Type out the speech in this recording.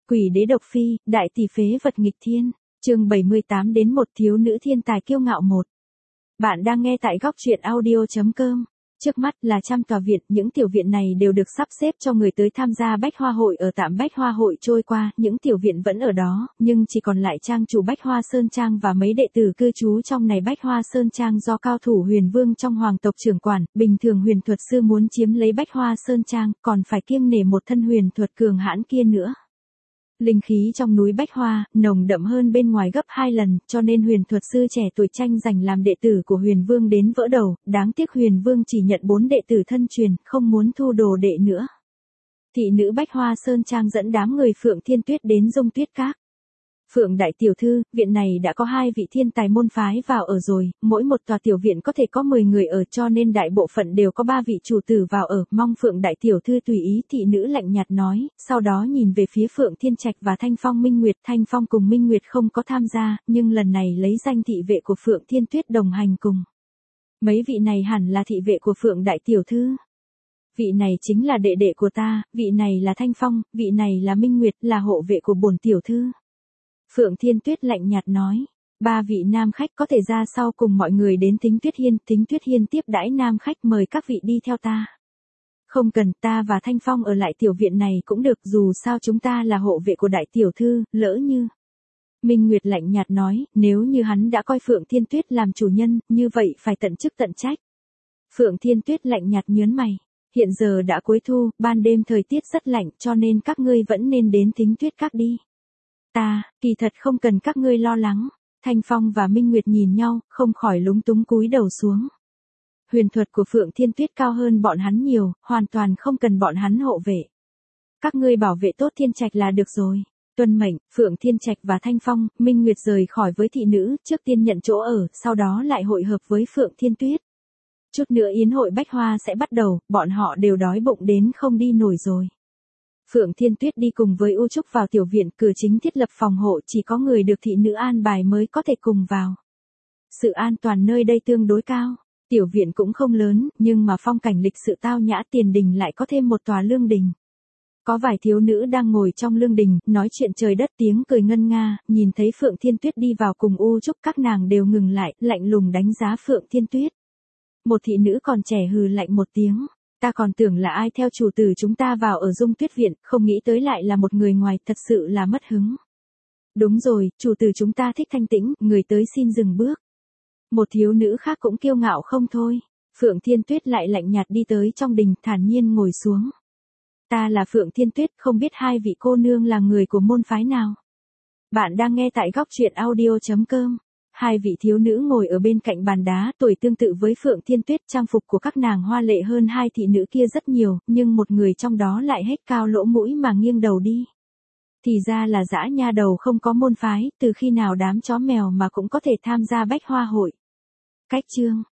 Quỷ đế độc phi, đại tỷ phế vật nghịch thiên. Chương 78 đến một thiếu nữ thiên tài kiêu ngạo 1. Bạn đang nghe tại góc truyện audio.com. Trước mắt là trăm tòa viện, những tiểu viện này đều được sắp xếp cho người tới tham gia bách hoa hội. Ở tạm bách hoa hội trôi qua, những tiểu viện vẫn ở đó, nhưng chỉ còn lại trang chủ bách hoa sơn trang và mấy đệ tử cư trú trong này. Bách hoa sơn trang do cao thủ huyền vương trong hoàng tộc trưởng quản, bình thường huyền thuật sư muốn chiếm lấy bách hoa sơn trang, còn phải kiêng nể một thân huyền thuật cường hãn kia nữa. Linh khí trong núi Bách Hoa, nồng đậm hơn bên ngoài gấp 2 lần, cho nên huyền thuật sư trẻ tuổi tranh giành làm đệ tử của huyền vương đến vỡ đầu, đáng tiếc huyền vương chỉ nhận 4 đệ tử thân truyền, không muốn thu đồ đệ nữa. Thị nữ Bách Hoa Sơn Trang dẫn đám người Phượng Thiên Tuyết đến Dung Tuyết Các. Phượng đại tiểu thư, viện này đã có 2 vị thiên tài môn phái vào ở rồi, mỗi một tòa tiểu viện có thể có 10 người ở, cho nên đại bộ phận đều có 3 vị chủ tử vào ở, mong Phượng đại tiểu thư tùy ý. Thị nữ lạnh nhạt nói, sau đó nhìn về phía Phượng Thiên Trạch và Thanh Phong Minh Nguyệt. Thanh Phong cùng Minh Nguyệt không có tham gia, nhưng lần này lấy danh thị vệ của Phượng Thiên Tuyết đồng hành cùng. Mấy vị này hẳn là thị vệ của Phượng đại tiểu thư. Vị này chính là đệ đệ của ta, vị này là Thanh Phong, vị này là Minh Nguyệt, là hộ vệ của bổn tiểu thư. Phượng Thiên Tuyết lạnh nhạt nói, 3 vị nam khách có thể ra sau cùng mọi người đến Thính Tuyết Hiên. Thính Tuyết Hiên tiếp đãi nam khách, mời các vị đi theo ta. Không cần, ta và Thanh Phong ở lại tiểu viện này cũng được, dù sao chúng ta là hộ vệ của đại tiểu thư, lỡ như. Minh Nguyệt lạnh nhạt nói, nếu như hắn đã coi Phượng Thiên Tuyết làm chủ nhân, như vậy phải tận chức tận trách. Phượng Thiên Tuyết lạnh nhạt nhướng mày, hiện giờ đã cuối thu, ban đêm thời tiết rất lạnh, cho nên các ngươi vẫn nên đến Thính Tuyết Các đi. Kỳ thật không cần các ngươi lo lắng. Thanh Phong và Minh Nguyệt nhìn nhau, không khỏi lúng túng cúi đầu xuống. Huyền thuật của Phượng Thiên Tuyết cao hơn bọn hắn nhiều, hoàn toàn không cần bọn hắn hộ vệ. Các ngươi bảo vệ tốt Thiên Trạch là được rồi. Tuân mệnh. Phượng Thiên Trạch và Thanh Phong, Minh Nguyệt rời khỏi với thị nữ, trước tiên nhận chỗ ở, sau đó lại hội hợp với Phượng Thiên Tuyết. Chút nữa yến hội Bách Hoa sẽ bắt đầu, bọn họ đều đói bụng đến không đi nổi rồi. Phượng Thiên Tuyết đi cùng với U Trúc vào tiểu viện, cửa chính thiết lập phòng hộ, chỉ có người được thị nữ an bài mới có thể cùng vào. Sự an toàn nơi đây tương đối cao. Tiểu viện cũng không lớn, nhưng mà phong cảnh lịch sự tao nhã. Tiền đình lại có thêm một tòa lương đình. Có vài thiếu nữ đang ngồi trong lương đình, nói chuyện trời đất, tiếng cười ngân nga. Nhìn thấy Phượng Thiên Tuyết đi vào cùng U Trúc, các nàng đều ngừng lại, lạnh lùng đánh giá Phượng Thiên Tuyết. Một thị nữ còn trẻ hừ lạnh một tiếng. Ta còn tưởng là ai theo chủ tử chúng ta vào ở Dung Tuyết viện, không nghĩ tới lại là một người ngoài, thật sự là mất hứng. Đúng rồi, chủ tử chúng ta thích thanh tĩnh, người tới xin dừng bước. Một thiếu nữ khác cũng kiêu ngạo không thôi. Phượng Thiên Tuyết lại lạnh nhạt đi tới trong đình, thản nhiên ngồi xuống. Ta là Phượng Thiên Tuyết, không biết 2 vị cô nương là người của môn phái nào. Bạn đang nghe tại góc truyện audio.com. 2 vị thiếu nữ ngồi ở bên cạnh bàn đá, tuổi tương tự với Phượng Thiên Tuyết, trang phục của các nàng hoa lệ hơn 2 thị nữ kia rất nhiều, nhưng một người trong đó lại hết cao lỗ mũi mà nghiêng đầu đi. Thì ra là dã nha đầu không có môn phái, từ khi nào đám chó mèo mà cũng có thể tham gia bách hoa hội. Cách chương.